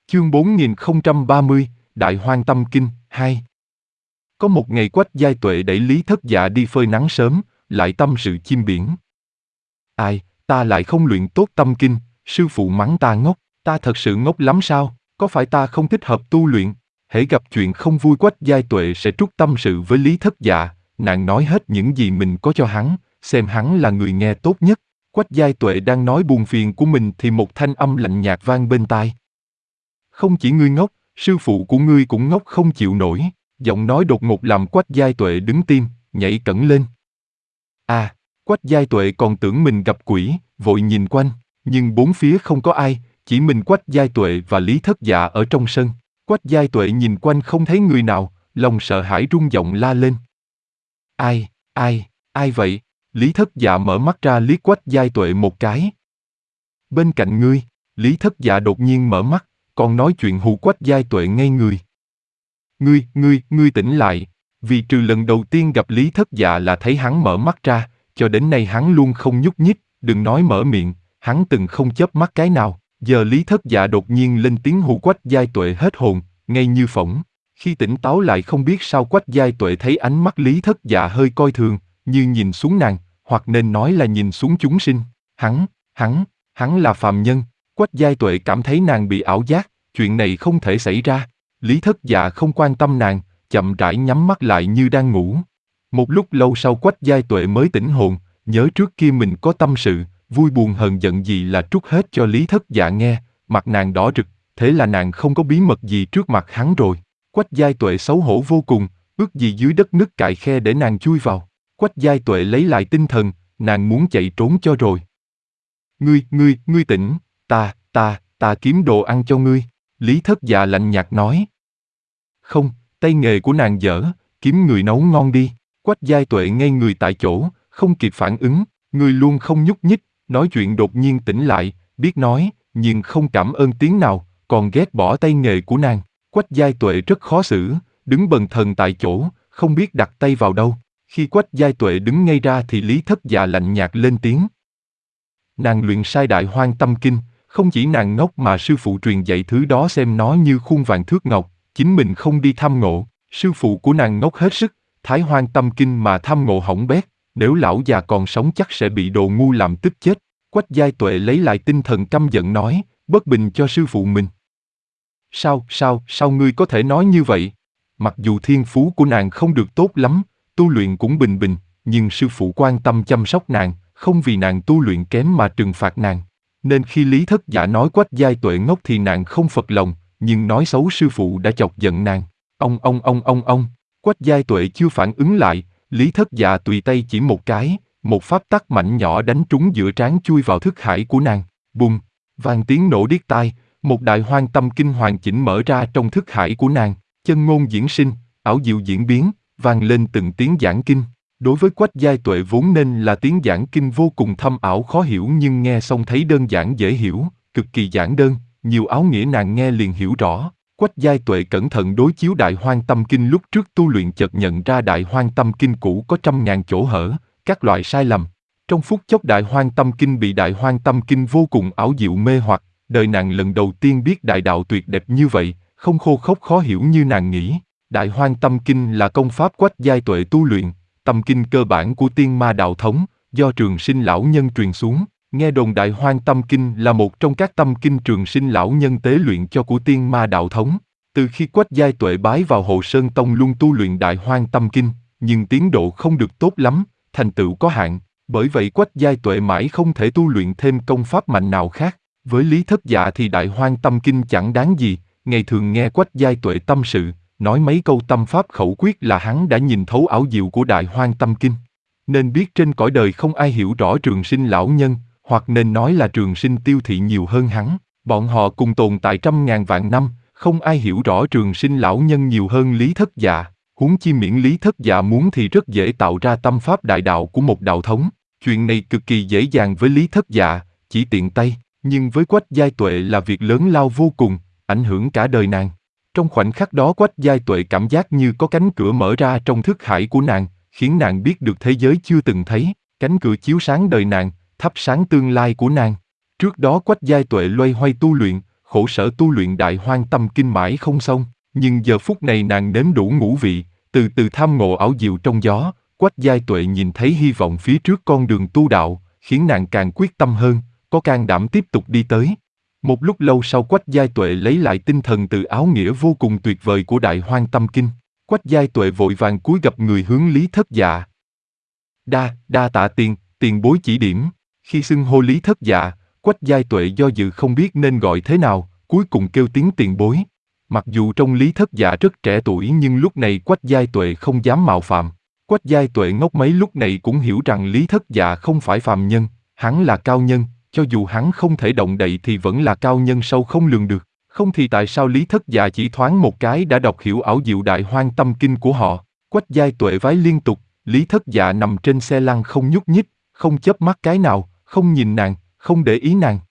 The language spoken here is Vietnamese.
Chương 4030, Đại Hoang Tâm Kinh, 2. Có một ngày Quách Giai Tuệ đẩy Lý Thất Dạ đi phơi nắng sớm, lại tâm sự chim biển. Ai, ta lại không luyện tốt tâm kinh, sư phụ mắng ta ngốc, ta thật sự ngốc lắm sao, có phải ta không thích hợp tu luyện? Hễ gặp chuyện không vui Quách Giai Tuệ sẽ trút tâm sự với Lý Thất Dạ, nàng nói hết những gì mình có cho hắn, xem hắn là người nghe tốt nhất. Quách Giai Tuệ đang nói buồn phiền của mình thì một thanh âm lạnh nhạt vang bên tai. Không chỉ ngươi ngốc, sư phụ của ngươi cũng ngốc không chịu nổi. Giọng nói đột ngột làm Quách Giai Tuệ đứng tim, nhảy cẫng lên. À, Quách Giai Tuệ còn tưởng mình gặp quỷ, vội nhìn quanh, nhưng bốn phía không có ai, chỉ mình Quách Giai Tuệ và Lý Thất Dạ ở trong sân. Quách Giai Tuệ nhìn quanh không thấy người nào, lòng sợ hãi rung giọng la lên. Ai vậy? Lý Thất Dạ mở mắt ra liếc Quách Giai Tuệ một cái. Bên cạnh ngươi, Lý Thất Dạ đột nhiên mở mắt, còn nói chuyện hù Quách Giai Tuệ ngây người. Ngươi tỉnh lại, vì trừ lần đầu tiên gặp Lý Thất Dạ là thấy hắn mở mắt ra, cho đến nay hắn luôn không nhúc nhích, đừng nói mở miệng, hắn từng không chớp mắt cái nào, giờ Lý Thất Dạ đột nhiên lên tiếng hù Quách Giai Tuệ hết hồn, ngay như phỏng. Khi tỉnh táo lại không biết sao Quách Giai Tuệ thấy ánh mắt Lý Thất Dạ hơi coi thường, như nhìn xuống nàng, hoặc nên nói là nhìn xuống chúng sinh. Hắn là phàm nhân. Quách Giai Tuệ cảm thấy nàng bị ảo giác, chuyện này không thể xảy ra. Lý Thất Dạ không quan tâm nàng, chậm rãi nhắm mắt lại như đang ngủ. Một lúc lâu sau Quách Giai Tuệ mới tỉnh hồn, nhớ trước kia mình có tâm sự, vui buồn hờn giận gì là trút hết cho Lý Thất Dạ nghe, mặt nàng đỏ rực, thế là nàng không có bí mật gì trước mặt hắn rồi. Quách Giai Tuệ xấu hổ vô cùng, ước gì dưới đất nứt cạn khe để nàng chui vào. Quách Giai Tuệ lấy lại tinh thần, nàng muốn chạy trốn cho rồi. Ngươi tỉnh, ta kiếm đồ ăn cho ngươi. Lý Thất Dạ lạnh nhạt nói. Không, tay nghề của nàng dở, kiếm người nấu ngon đi. Quách Giai Tuệ ngây người tại chỗ, không kịp phản ứng, người luôn không nhúc nhích, nói chuyện đột nhiên tỉnh lại, biết nói, nhưng không cảm ơn tiếng nào, còn ghét bỏ tay nghề của nàng. Quách Giai Tuệ rất khó xử, đứng bần thần tại chỗ, không biết đặt tay vào đâu. Khi Quách Giai Tuệ đứng ngay ra thì Lý Thất Dạ lạnh nhạt lên tiếng. Nàng luyện sai Đại Hoang Tâm Kinh, không chỉ nàng ngốc mà sư phụ truyền dạy thứ đó xem nó như khuôn vàng thước ngọc, chính mình không đi tham ngộ, sư phụ của nàng ngốc hết sức, Thái Hoang Tâm Kinh mà tham ngộ hỏng bét, nếu lão già còn sống chắc sẽ bị đồ ngu làm tức chết. Quách Giai Tuệ lấy lại tinh thần căm giận nói, bất bình cho sư phụ mình. Sao ngươi có thể nói như vậy? Mặc dù thiên phú của nàng không được tốt lắm, tu luyện cũng bình bình, nhưng sư phụ quan tâm chăm sóc nàng, không vì nàng tu luyện kém mà trừng phạt nàng. Nên khi Lý Thất Dạ nói Quách Giai Tuệ ngốc thì nàng không phật lòng, nhưng nói xấu sư phụ đã chọc giận nàng. Ông. Quách Giai Tuệ chưa phản ứng lại, Lý Thất Dạ tùy tay chỉ một cái, một pháp tắc mạnh nhỏ đánh trúng giữa trán chui vào thức hải của nàng. Bùng, vang tiếng nổ điếc tai, một Đại Hoang Tâm Kinh hoàn chỉnh mở ra trong thức hải của nàng, chân ngôn diễn sinh, ảo diệu diễn biến, vang lên từng tiếng giảng kinh. Đối với Quách Giai Tuệ vốn nên là tiếng giảng kinh vô cùng thâm ảo khó hiểu, nhưng nghe xong thấy đơn giản dễ hiểu, cực kỳ giản đơn, nhiều áo nghĩa nàng nghe liền hiểu rõ. Quách Giai Tuệ cẩn thận đối chiếu Đại Hoang Tâm Kinh lúc trước tu luyện, chợt nhận ra Đại Hoang Tâm Kinh cũ có trăm ngàn chỗ hở, các loại sai lầm. Trong phút chốc Đại Hoang Tâm Kinh bị Đại Hoang Tâm Kinh vô cùng ảo diệu mê hoặc, đời nàng lần đầu tiên biết đại đạo tuyệt đẹp như vậy, không khô khốc khó hiểu như nàng nghĩ. Đại Hoang Tâm Kinh là công pháp Quách Giai Tuệ tu luyện, tâm kinh cơ bản của Tiên Ma đạo thống, do Trường Sinh lão nhân truyền xuống. Nghe đồn Đại Hoang Tâm Kinh là một trong các tâm kinh Trường Sinh lão nhân tế luyện cho của Tiên Ma đạo thống. Từ khi Quách Giai Tuệ bái vào Hộ Sơn Tông luôn tu luyện Đại Hoang Tâm Kinh, nhưng tiến độ không được tốt lắm, thành tựu có hạn, bởi vậy Quách Giai Tuệ mãi không thể tu luyện thêm công pháp mạnh nào khác. Với Lý Thất Dạ thì Đại Hoang Tâm Kinh chẳng đáng gì, ngày thường nghe Quách Giai Tuệ tâm sự, nói mấy câu tâm pháp khẩu quyết là hắn đã nhìn thấu ảo diệu của Đại Hoang Tâm Kinh. Nên biết trên cõi đời không ai hiểu rõ Trường Sinh lão nhân, hoặc nên nói là Trường Sinh tiêu thị nhiều hơn hắn. Bọn họ cùng tồn tại trăm ngàn vạn năm, không ai hiểu rõ Trường Sinh lão nhân nhiều hơn Lý Thất Dạ. Huống chi miễn Lý Thất Dạ muốn thì rất dễ tạo ra tâm pháp đại đạo của một đạo thống. Chuyện này cực kỳ dễ dàng với Lý Thất Dạ, chỉ tiện tay, nhưng với Quách Giai Tuệ là việc lớn lao vô cùng, ảnh hưởng cả đời nàng. Trong khoảnh khắc đó Quách Giai Tuệ cảm giác như có cánh cửa mở ra trong thức hải của nàng, khiến nàng biết được thế giới chưa từng thấy, cánh cửa chiếu sáng đời nàng, thắp sáng tương lai của nàng. Trước đó Quách Giai Tuệ loay hoay tu luyện, khổ sở tu luyện Đại Hoang Tâm Kinh mãi không xong, nhưng giờ phút này nàng nếm đủ ngũ vị, từ từ tham ngộ ảo diệu trong gió. Quách Giai Tuệ nhìn thấy hy vọng phía trước con đường tu đạo, khiến nàng càng quyết tâm hơn, có can đảm tiếp tục đi tới. Một lúc lâu sau Quách Giai Tuệ lấy lại tinh thần từ áo nghĩa vô cùng tuyệt vời của Đại Hoang Tâm Kinh. Quách Giai Tuệ vội vàng cúi gập người hướng Lý Thất Dạ. Đa tạ tiền bối chỉ điểm. Khi xưng hô Lý Thất Dạ, Quách Giai Tuệ do dự không biết nên gọi thế nào, cuối cùng kêu tiếng tiền bối. Mặc dù trong Lý Thất Dạ rất trẻ tuổi nhưng lúc này Quách Giai Tuệ không dám mạo phạm. Quách Giai Tuệ ngốc mấy lúc này cũng hiểu rằng Lý Thất Dạ không phải phàm nhân, hắn là cao nhân, cho dù hắn không thể động đậy thì vẫn là cao nhân sâu không lường được. Không thì tại sao Lý Thất Dạ chỉ thoáng một cái đã đọc hiểu ảo diệu Đại Hoang Tâm Kinh của họ. Quách Giai Tuệ vái liên tục, Lý Thất Dạ nằm trên xe lăn không nhúc nhích, không chớp mắt cái nào, không nhìn nàng, không để ý nàng.